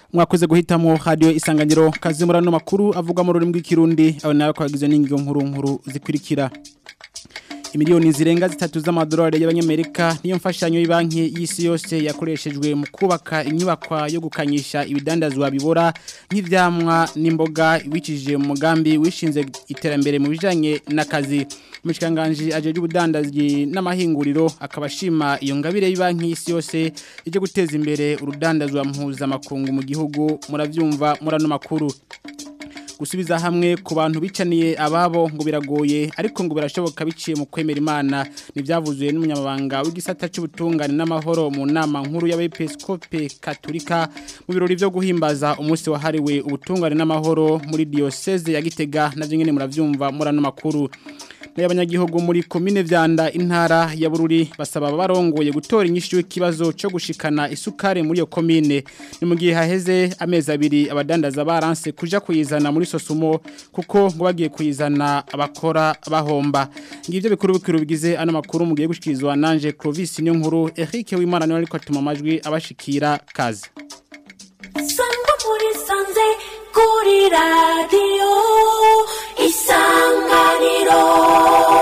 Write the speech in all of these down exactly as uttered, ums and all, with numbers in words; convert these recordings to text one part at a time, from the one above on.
mwakoze guhitamo radio Isanganiro kazimura no makuru avuga mu rurimi rw'ikirundi abo nayo kwagize n'ingigo nkuru nkuru zikurikira. Imiliyoni zirenga zitatu z'amadolari y'abanyamerika niyo mfashanyo y'banki y'isi yose yakoreshejwe mu kubaka inyubakwa yo gukanyisha ibidandazwa bibora nk'ivyamwa n'imboga wicishije mu mugambi wishinze iterambere mu bijanye n'akazi. Umushikanganje ajeje ubudandazi n'amahinguriro akabashima iyo ngabire y'banki y'isi yose ije guteza imbere urudandazwa mpuza makungu mu gihugu muravyumva murano makuru. Gusubiza hamwe ku bantu bicaniye ababo ngo biragoye ariko ngo birashoboka biciye mu kwemera Imana nivyavuzuye n'umunyamabanga w'igisata cy'ubutungane n'amahoro mu nama nkuru y'abepiskope Katolika mu birori byo guhimbaza umunsi wahariwe ubutungane n'amahoro muri diocese ya Gitega navyo nyene muravyumva murano makuru. N'abanyagihugu muri commune Vyanda intara ya Bururi basaba barongoye gutora inyishu y'ikibazo cyo gushikana isukare muri yo commune ni mu gihe haheze amezi abiri abadandaza baranse kuja kuyizana muri Sosumo kuko ngo bagiye kuyizana abakora bahomba. Ngivyo bikuru bikuru bigize ano makuru mugiye gushikizwa nanje Clovis niyo nkuru Eric Wimana niwe ariko atuma amajwi abashikira kazi. Sangwa muri sanze kuri radio Isanganiro.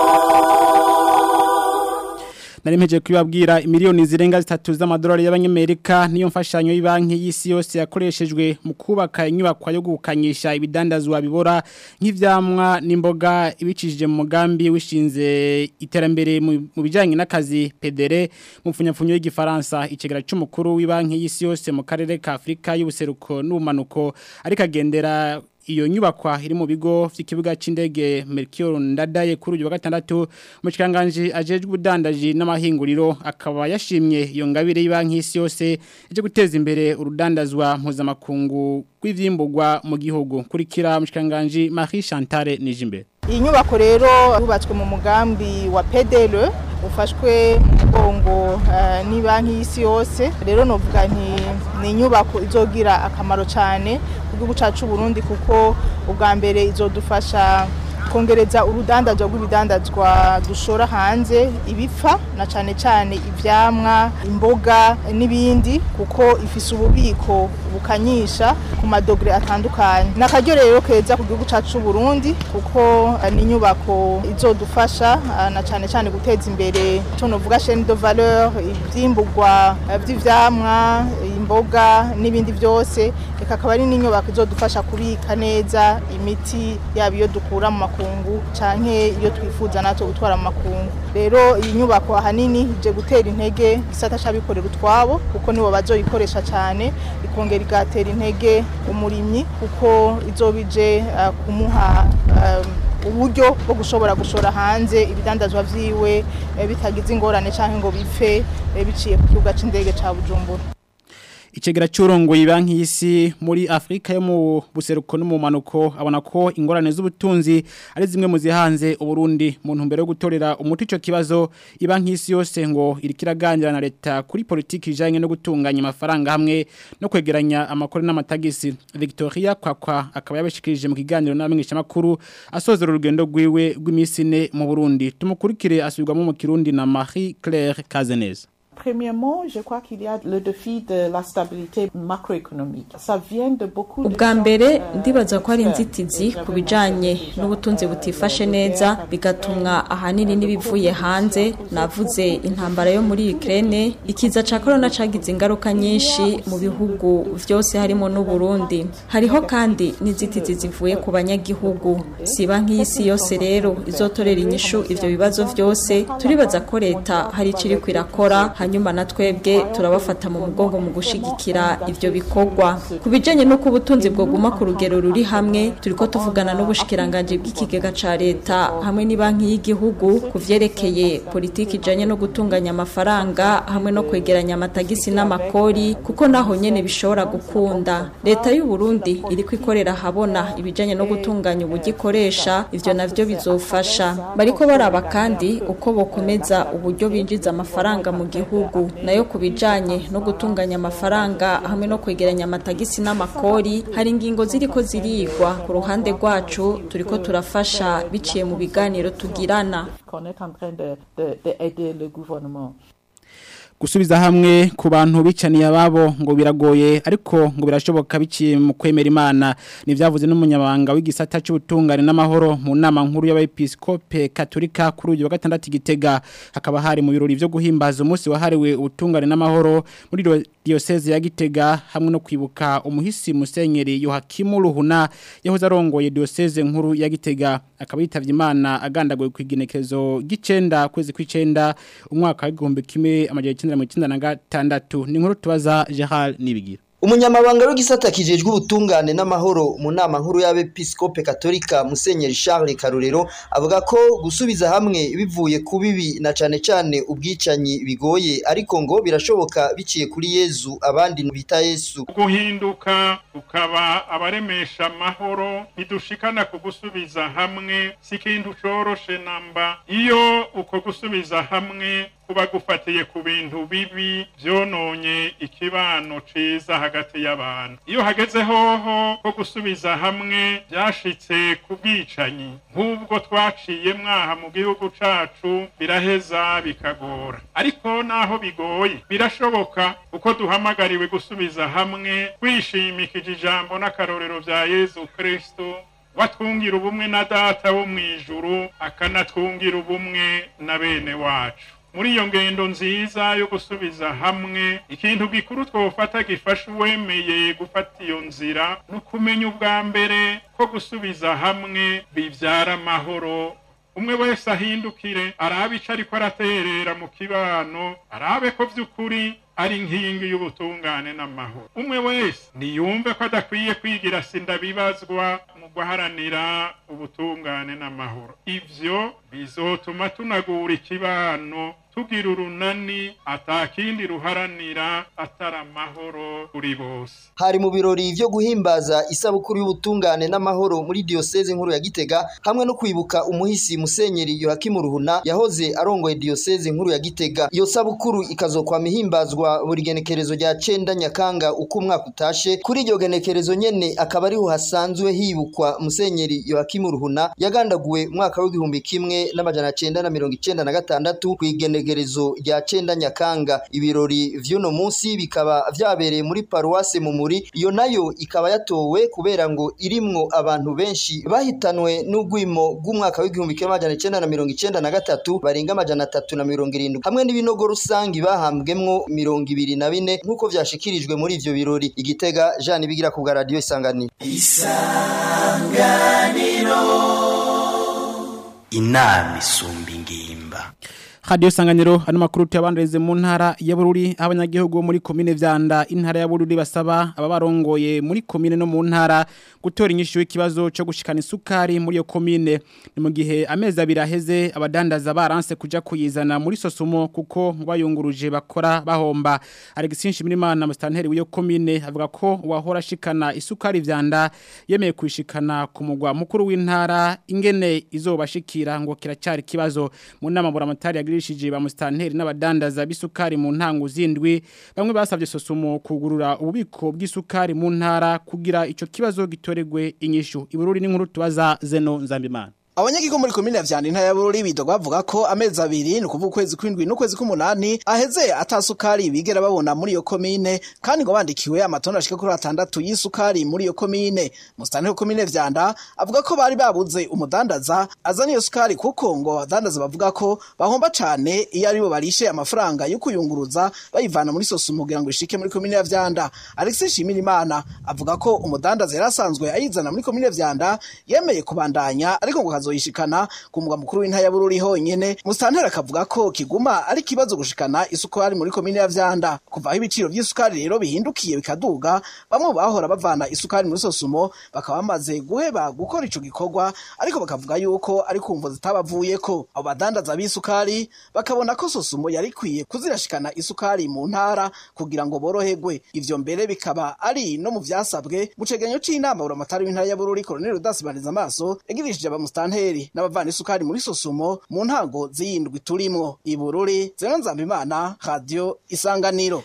Narimpeje kwibabwira imiliyoni zirenga zitatu z'amadolari y'abanyamerika niyo mfashanyo y'banki y'isi yose yakoreshejwe mu kubaka inyubakwa yo gukanyisha ibidandazwa bibora nk'ivyamwa n'imboga ibicishije mu mugambi wishinze iterambere mu bijanye n'akazi P D R mu mfunyapfunyo y'igifaransa icegera c'umukuru w'banki y'isi yose mu karere ka Afrika y'ubuseruko n'umanuko ariko agendera iyo nyubakwa iri mu bigo vy'ikibuga c'indege Melchior Ndadaye kuri uyu wa gatandatu umushikanganje ajejwe ubudandaji n'amahinguriro akaba yashimye iyo ngabire y'banki y'isi yose ije guteza imbere urudandazwa mpuzamakungu kw'ivyimbugwa mu gihugu kurikira umushikanganje Marie Chantal Nijimbe. Iyi nyubako rero yubatswe mu mugambi wa P D R ufashwe mugongo uh, ni banki y'isi yose rero novuga nti ni nyubako izogira akamaro cyane kugihugu cacu Burundi kuko ubwa mbere izodufasha kongereza urudandazwa rw'ibidandazwa dushora hanze ibipfa na cyane cyane ivyamwa imboga n'ibindi kuko ifise ububiko bukanyisha ku madogre atandukanye nakaryo rero keza ku gihugu cacu Burundi kuko ni nyubako izodufasha na cyane cyane guteza imbere tunovuga chaîne de valeur ibyimbugwa by'ivyamwa imboga n'ibindi byose ikakaba ari n'inyubako izodufasha kubika neza imiti yabiyo dukura mu makungu canke iyo twifuza nato gutwara mu makungu rero iyi nyubako ahanini ije gutera intege gisata cabikorera utwabo kuko nibo bazoyikoresha cyane ikongera igatera intege umurimyi kuko izobije uh, kumuha uh, uburyo bwo gushobora gushora hanze ibidandazwa vyiwe bitagize ingorane canke ngo bipfe biciye ku kibuga c'indege ca Bujumbura. Icegera cy'urongoye banki y'isi muri Afrika yo mu buseruko no mu manuko abona ko ingorane z'ubutunzi ari zimwe mu zihanze uburundi mu ntumbero yo gutorera umuti ico kibazo ibanki y'isi yose ngo irikiraganira na leta kuri politiki ijanye no gutunganya amafaranga hamwe no kwegeranya amakuru n'amatagisi. Victoria Kwakwa akaba yabashikirije mu kiganiro n'amenyesha makuru asozera urugendo rwiwe rw'imisine mu Burundi tumukurikire asubirwamo mu Kirundi na Marie Claire Kazeneza. Premièrement, je crois qu'il y a le défi de la stabilité macroéconomique. Ça vient de beaucoup de Ubwa mbere ndibaza ko ari inzitizi kubijanye n'ubutunzi butifashe neza bigatumwa ahanini nibivuye hanze navuze intambara yo muri Ukraine ikiza ca corona cagize ingaruka nyinshi mu bihugu vyose harimo n'u Burundi. Hariho kandi n'inzitizi zivuye ku banyagihugu. Si banki y'isi yose rero izotorera inyishu ivyo bibazo vyose turibaza ko leta hari ikiri kwirakora hanyuma natwebwe turabafata mu mugongo mu gushigikira ivyo bikorwa kubijanye no kubutunzi bwo guma ku rugero ruri hamwe turiko tuvugana n'ubushikiranganje bw'ikigega ca leta hamwe ni banki y'igihugu kuvyerekeye politiki ijanye no gutunganya amafaranga hamwe no kwegeranya amatagisi n'amakori kuko naho nyene bishobora gukunda. Leta y'u Burundi iriko ikorera habona ibijanye no gutunganya ubugikoresha ivyo navyo bizofasha bariko baraba kandi uko bokomeza uburyo binjiza amafaranga mu gihugu nayo kubijanye no gutunganya amafaranga hamwe no kwegeranya amatagisi n'amakori hari ingingo ziriko zirigwa ku ruhande rwacu turiko turafasha biciye mu biganiro tugirana. gusubiza hamwe ku bantu bicaniye ababo ngo biragoye ariko ngo birashoboka biciye mu kwemera Imana nivyavuze n'umunyabanga w'igisata cy'ubutungane n'amahoro mu nama nkuru y'abepiskope katolika kuri uyu wa gatandatu Gitega hakaba hari mu birori byo guhimbaza umunsi wahariwe ubutungane n'amahoro muri diocese ya Gitega hamwe no kwibuka umuhisi Musenyeri Yohakimu Ruhuna yahoze arongoye diocese nkuru ya Gitega akaba yitavye Imana agandagoye kwigenekezo gicenda kwezi kw'icenda umwaka w'igihumbi kimwe amajana icenda na mirongo icenda na gatandatu ni nkuru tubaza Gerald Nibigira. Umunyamabanga w'igisata kijejwe ubutungane n'amahoro mu nama nkuru y'abepiskope katolika Musenyeri Charles Karorero avuga ko gusubiza hamwe bivuye ku bibi na cane cane ubwicanyi bigoye ariko ngo birashoboka biciye kuri Yezu abandi bita Yesu guhinduka ukaba abaremesha amahoro bidushikana ku gusubiza hamwe sikintu coroshe namba iyo uko gusubiza hamwe kuba gufatiye ku bintu bibi byononye ikibano ciza hagati y'abantu iyo hageze hoho ko gusubiza hamwe byashitse kubwicanyi nk'ubwo twaciye mwaha mu gihugu cacu biraheza bikagora ariko naho bigoye birashoboka uko duhamagariwe gusubiza hamwe kwishimikije ijambo n'akarorero vya Yesu Kristo watwungira ubumwe na data wo mwijuru akanatwungira ubumwe na bene wacu muri iyo ngendo nziza yo gusubiza hamwe ikintu gikuru twofata gifasha uwemeye gufata iyo nzira no kumenya ubwa mbere ko gusubiza hamwe bivyara amahoro umwe wese ahindukire arabe ico ariko araterera mu kibano arabe ko vy'ukuri ari nkingi y'ubutungane n'amahoro umwe wese niyumve ko adakwiye kwigira sindabibazwa mu guharanira ubutungane n'amahoro ivyo bizotuma tunagura ikibano tugira urunani atakindi ruharanira atara amahoro kuri bose. Hari mu birori byo guhimbaza isabukuru y'ubutungane n'amahoro muri diocese nkuru ya Gitega hamwe no kwibuka umuhisi Musenyeri Yohakimu Ruhuna yahoze arongoye diocese nkuru ya Gitega. Iyo sabukuru ikazokwa mihimbazwa buri genekerezo rya cenda Nyakanga uko umwaka utashe. Kuri iryo genekerezo nyene akaba ariho hasanzwe hibukwa Musenyeri Yohakimu Ruhuna yagandaguwe mwaka w'igihumbi kimwe n'amajana cenda na mirongo icenda na gatandatu kwigene gerezo rya cenda Nyakanga. Ibirori vy'uno munsi bikaba vyabereye muri paruwase Mumuri iyo nayo ikaba yatowe kubera ngo irimwo abantu benshi bahitanwe n'ugwimo bw'umwaka w'igihumbi kimwe amajana icenda na mirongo icenda na gatatu barenga amajana atatu na mirongo irindwi hamwe n'ibinogo rusangi bahambwemwo mirongo ibiri na bine nkuko vyashikirijwe muri ivyo birori. Igitega Jean Bigira ku bwa radio Isanganiro. Isanganiro inama isumba ingimba. Radio Sanganiro ano makuru tuyabandeze mu ntara ya Bururi abanyagihugu muri commune Vyanda intara ya Bururi basaba ababarongoye muri commune no mu ntara gutora inyishu y'ikibazo cyo gushikana isukari muri yo commune ni mu gihe amezi abiraheze abadandaza baranse kuja kuyizana muri Sosumo kuko bayunguruje bakora bahomba. Alexis Nshimirimana mustanteri w'iyo commune avuga ko wahora shikana isukari Vyanda yemeye kwishikana ku mugwa mukuru w'intara ingene izobashikira ngo kiracyari kibazo mu nama buramatari yagirishije ba mustanteri n'abadandaza bisukari mu ntango zindwi bamwe basavye Sosumo kugurura ububiko bw'isukari mu ntara kugira ico kibazo gitoregwe inyishu. Ibururi n'inkuru tubaza Zeno Nzambimana. Abanyagihugu muri komine ya Vyanda intara ya Bururi bidoga bavuga ko amezi abiri no kuvuga ukwezi kw'indwi n'ukwezi k'umunani aheze atasukari bigera babona muri iyo komine kandi ngo bandikiwe amatona ashika kuri atandatu y'isukari muri iyo komine. Mustanteri wa komine Vyanda avuga ko bari babuze umudandaza azana iyo sukari kuko ngo abadandaza bavuga ko bahomba cane iyo ari bo barishe amafaranga yo kuyunguruza bayivana muri Sosumo kugira ngo ishike muri komine ya Vyanda. Alexis Nshimirimana avuga ko umudandaza yarasanzwe ayizana muri komine Vyanda yemeye kubandanya ariko ngo yishikana ku mugwa mukuru w'intara ya Bururi honyene. Mustanteri akavuga ko kiguma ari kibazo gushikana isukari muri komine ya Vyanda kuva aho ibiciro by'isukari rero bihindukiye bikaduga bamwe bahora bavana isukari muri Sosumo bakaba bamaze guheba gukora ico gikorwa ariko bakavuga yuko ari kumvo zitabavuyeko. Abo badandaza b'isukari bakabona ko Sosumo yari kwiye kuzirashikana isukari mu ntara kugira ngo boroherwe. Ivyo mbere bikaba ari no mu vyasabwe mu cegenyo c'inama buramatari w'intara ya Bururi Colonel Rudasibaniza amaso yagirishije aba mustanteri n'abavana isukari muri Sosumo mu ntango ziyindwi turimo. Ibururi Zeno Nzambimana Radio Isanganiro.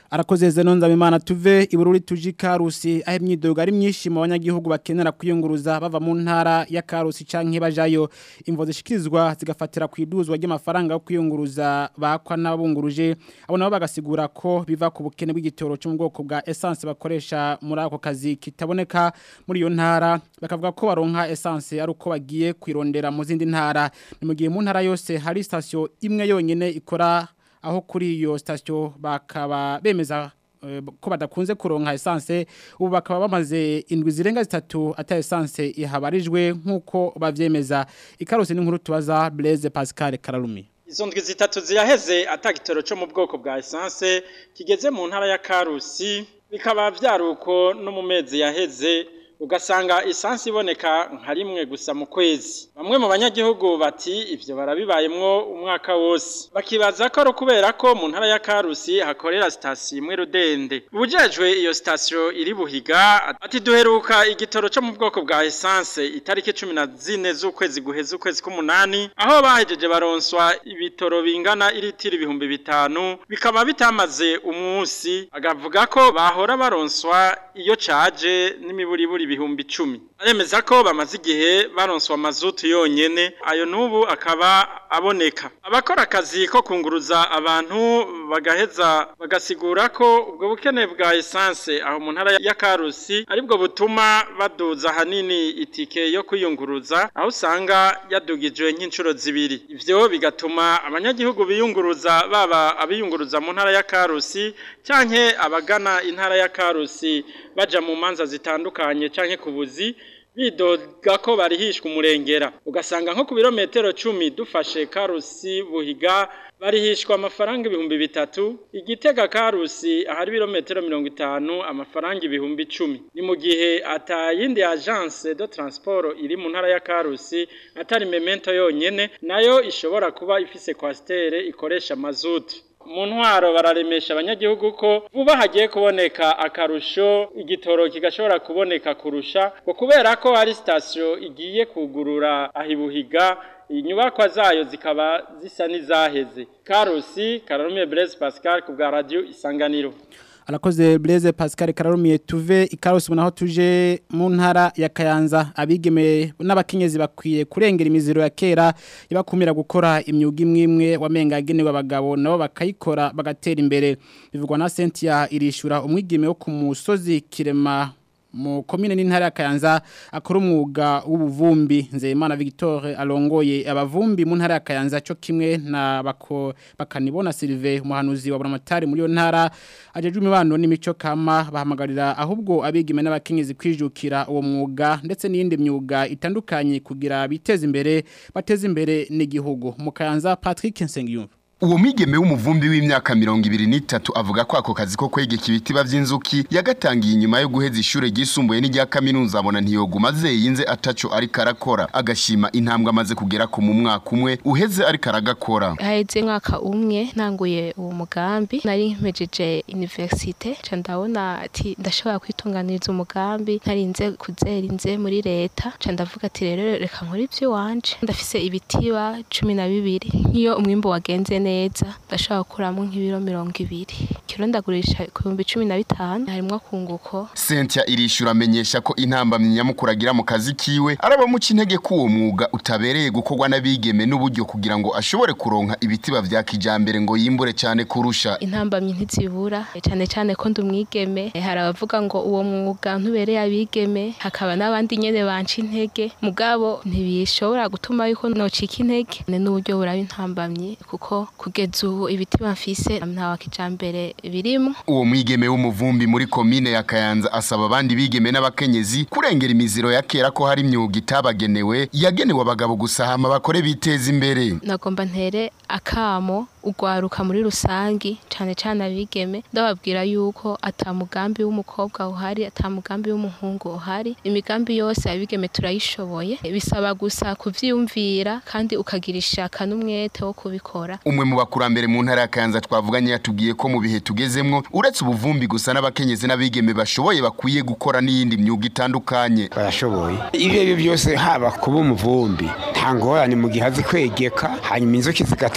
Arakoze Zenonza Mimana tuve ibururi tuji Karusi aho imyidogo ari myinshi mu banyagihugu bakenera kwiyunguruza bava mu ntara ya Karusi canke bajayo imvo zishikirizwa zigafatira kwiduzwa ry'amafaranga yo kwiyunguruza bakwa n'abunguruje abo nabo bagasigura ko biva ku bukene bw'igitoro cyo mu bwoko bwa essence bakoresha muri ako kazi kitaboneka muri iyo ntara bakavuga ko baronka essence ari uko bagiye kwirondera mu zindi ntara ni mu gihe mu ntara yose hari station imwe yonyene ikora aho kuri iyo station bakaba bemeza uh, ko badakunze kuronka essence ubu bakaba bamaze indwi zirenga zitatu ata essence ihabarijwe nkuko bavyemeza Ikarusi n'inkuru tubaza Blaise Pascal Kararumi. Izo ndwi zitatu ziraheze atagitoro cyo mu bwoko bwa essence kigeze mu ntara ya Karusi bikaba vyaruko no mu mezi yaheze ugasanga essence iboneka nka rimwe gusa mu kwezi bamwe mu banyagihugu bati ivyo barabibayemwo umwaka wose bakibaza ko ari kubera ko mu ntara ya Karusi hakorera station imwe Rudende ubujejwe iyo station iri Buhiga ati duheruka igitoro cyo mu bwoko bwa essence itariki cumi na zine z'ukwezi guheza ukwezi k'umunani aho bahejeje baronswa ibitoro bingana iritiri ibihumbi bitanu bikaba bitamaze umunsi agavuga ko bahora baronswa iyo caje n'imiburiburi ibihumbi icumi aremeza ko bamaze igihe baronswa mazutu yonyene ayo nubu akaba aboneka abakora akazi ko kunguruza abantu bagaheza bagasigura ko ubwo bukene bwa essence aho mu ntara ya Karusi aribwo butuma baduza hanini itike yo kwiyunguruza aho usanga yadugijwe nk'incuro zibiri ivyo bigatuma abanyagihugu biyunguruza baba abiyunguruza mu ntara ya Karusi canke abagana intara ya Karusi baja mu manza zitandukanye canke kubuzi bidoga ko barihishwa umurengera ugasanga nko ku birometero cumi dufashe Karusi Buhiga barihishwa amafaranga ibihumbi bitatu Igitega Karusi ahari birometero mirongo itanu amafaranga ibihumbi icumi ni mu gihe atayindi agence de transport iri mu ntara ya Karusi atari Memento yonyene nayo ishobora kuba ifise kwastere ikoresha mazutu mu ntwaro bararemesha abanyagihugu ko vuba hagiye kuboneka akarusho igitoro kigashobora kuboneka kurusha ngo kubera ko hari station igiye kugurura ahibuhiga inyubakwa zayo zikaba zisa nizaheze Karusi Kararume Blaise Pascal ku bwa radio Isanganiro. Alakoze Blaise Pascal Kararumiye tuve Ikarusi naho tuje mu ntara ya Kayanza abigeme n'abakenyezi bakwiye kurengera imiziro ya kera yabakumira gukora imyuga imwe wamenga agenewe abagabo nabo bakayikora bagatera imbere bivugwa na Cynthia irishura umwigeme wo ku musozi Kirema mu komine n'intara ya Kayanza akora umwuga w'ubuvumbi Nzeyimana Victor alongoye abavumbi mu ntara ya Kayanza cyo kimwe na bako bakanibona Sylvain umuhanuzi wa Buramatari muri yo ntara ajeje imibano n'imico kama bahamagarira ahubwo abigime n'abakenyezi kwijukira uwo mwuga ndetse n'indi myuga itandukanye kugira biteze imbere bateze imbere n'igihugu mu Kayanza Patrick Nsengiyumva. Uwo mwigeme w'umuvumbi w'imyaka mirongo ibiri n'itatu avuga ko ako kazi ko kwegeka ibitiba vy'inzuki yagatangiye inyuma yo guheza ishure ryisumbuye n'irya kaminuza abona ntiyoguma zeyinze ataco ari karakora agashima intambwe amaze kugera ku mu mwaka umwe uheze ari karagakora. Haheze mwaka umwe ntanguye uwo mugambi nari mpejeje universite ca ndabona ati ndashobora kwitunganiriza umugambi ntarinze kuzerinze muri leta ca ndavuga ati rero reka nkora ivyo wanje ndafise ibitiba cumi na bibiri nk'iyo umwimbo wagenze neza ndashaka kuramo nk'ibiro mirongo ibiri kiro ndagurisha ku bihumbi cumi na bitanu harimo kunguko. Cynthia irishura amenyesha ko intambamye nyamukuragira mu kazi kiwe arabamuca intege ko uwo mwuga utabereye gukorwa n'abigeme n'uburyo kugira ngo ashobore kuronka ibitiba vya kijambere ngo yimbure cyane kurusha. Intambamye ntizibura cyane cyane ko ndumwigeme hari abavuga ngo uwo mwuga ntubereye abigeme hakaba n'abandi nyene banca intege mugabo ntibishobora gutuma yuko nocika intege n'uburyo buraba intambamye kuko kugeza ubu ibiti bafise nta wakijambere birimo. Uwo mwigeme w'umuvumbi muri komine ya Kayanza asaba abandi bigeme n'abakenyezi kurengera imiziro ya kera ko hari imyuga itabagenewe yagenewe abagabo gusahama bakore biteza imbere. Nagomba ntere akamo ugwaruka muri rusangi cyane cyane abigeme ndababwira yuko atamugambi w'umukobwa uhari atamugambi w'umuhungu uhari imigambi yose abigeme turayishoboye bisaba gusa kuvyumvira kandi ukagirishaka n'umwete wo kubikora. Umwe mu bakurambere mu ntara ya Kayanza twavuganye yatubwiye ko mu bihe tugezemwo uretse ubuvumbi gusa n'abakenyezi n'abigeme bashoboye bakwiye gukora n'iyindi myuga itandukanye. Barashoboye ibyo byose haba kuba umuvumbi ntangorane mu gihe azi kwegeka hanyuma inzoki zigata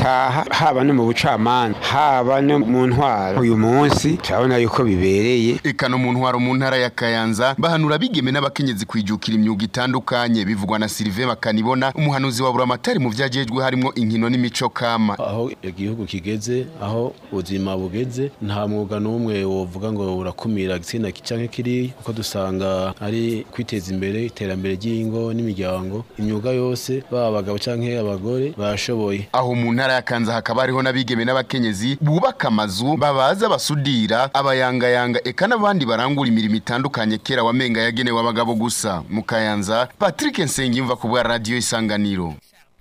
gutaha haba no mu bucamanza haba no mu ntwaro uyu munsi turabona yuko bibereye eka no mu ntwaro mu ntara ya Kayanza bahanura bigeme n'abakenyezi kwijukira imyuga itandukanye bivugwa na Sylvain Bakanibona umuhanuzi wa Buramatari mu vyajejwe harimo inkino n'imico kama aho igihugu kigeze aho ubuzima bugeze nta mwuga n'umwe wovuga ngo urakumira gitsina kicanke kiri kuko dusanga ari kwiteza imbere iterambere ry'ingo n'imiryango imyuga yose baba abagabo canke abagore bashoboye aho mu ntara ya Kanza hakaba hariho nabigeme n'abakenyezi bubaka amazu babaza basudira abayangayanga eka n'abandi barangura imirimo itandukanye kera wamenga yagenewe abagabo gusa mu Kayanza Patrick Nsengimva ku bwa radio Isanganiro.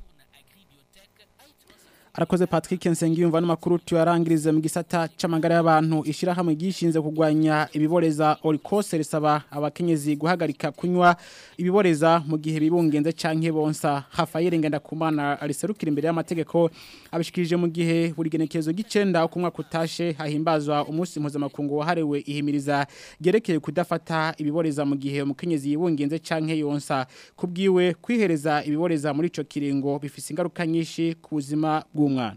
Arakoze Patrick Nsengiyumva n'amakuru tuyarangiriza mu gisata c'amagara y'abantu ishira hamwe gishinze kugwanya ibiboreza Orikose risaba abakenyezi guhagarika kunywa ibiboreza mu gihe bibungenze canke bonsa Rafael Ngendakumana ariserukira imbere y'amategeko abishikirije mu gihe buri genekezo gicenda ukumwa kutashe hahimbazwa umunsi mpuzamakungu wahariwe ihimiriza gerekeye kudafata ibiboreza mu gihe umukenyezi yibungenze canke yonsa kubwiwe kwihereza ibiboreza muri ico kiringo bifise ingaruka nyinshi ku buzima umwana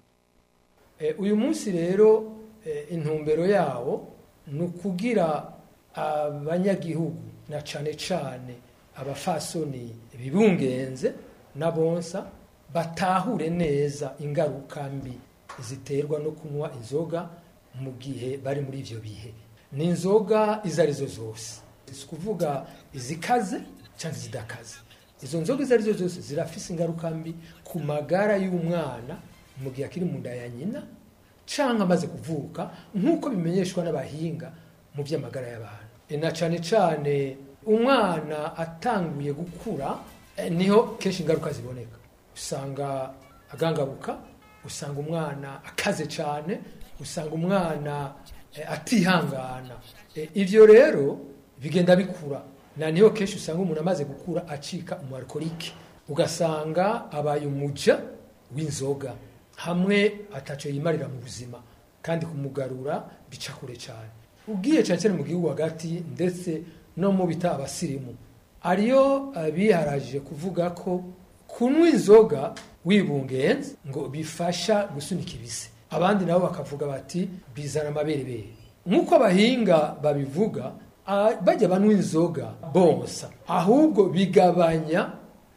uyu munsi rero intumbero yawo nukugira abanyagihugu na cane cane abafasoni bibungenze nabonsa batahure neza ingaruka mbi ziterwa no kunywa inzoga mu gihe bari muri ivyo bihe ni inzoga izarizo zose kuvuga izikaze cyangwa zidakaze izo nzoga izarizo zose zirafise ingaruka mbi ku magara y'umwana mu gihe akiri mu nda ya nyina canke amaze kuvuka nk'uko bimenyeshwa n'abahinga mu by'amagara y'abantu e na cane cane umwana atanguye gukura e, niho kenshi ingaruka ziboneka usanga agangabuka usanga umwana akaze cane usanga umwana e, atihangana e, ivyo rero bigenda bikura na niho kenshi usanga umuntu amaze gukura acika umualkolike ugasanga abaye umuja w'inzoga hamwe ataco yimarira mu buzima kandi kumugarura bica kure cyane ugiye cyane mu gihugu hagati ndetse no mu bita abasirimu ariyo biharajije kuvuga ko kunywa inzoga wibungenze ngo bifasha gusunika ibise abandi nabo bakavuga bati bizana amaberebere nk'uko abahinga babivuga bajya banywa inzoga bonsa ahubwo bigabanya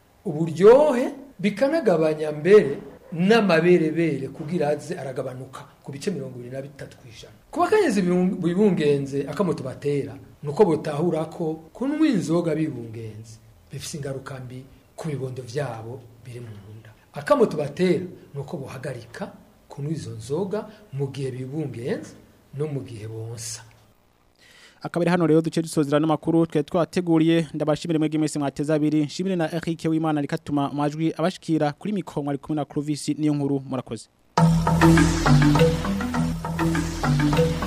uburyohe bikanagabanya mbere n'amaberebere kugira aze aragabanuka ku bice mirongo ibiri na bitatu kw'ijana ku bakenyezi bibungenze akamoto batera nuko botahura ko kunywa inzoga bibungenze bifise ingaruka mbi ku bibondo vyabo biri mu nda akamoto batera nuko bohagarika kunywa izo nzoga mu gihe bibungenze no mu gihe bonsa akabari hano rero duce dusozera n'amakuru twe twateguriye ndabashimire mwege mwese mwateza abiri nshimire na Eric w'Imana rikatuma amajwi abashikira kuri mikro mwari kumwe na Clovis niyo nkuru murakoze.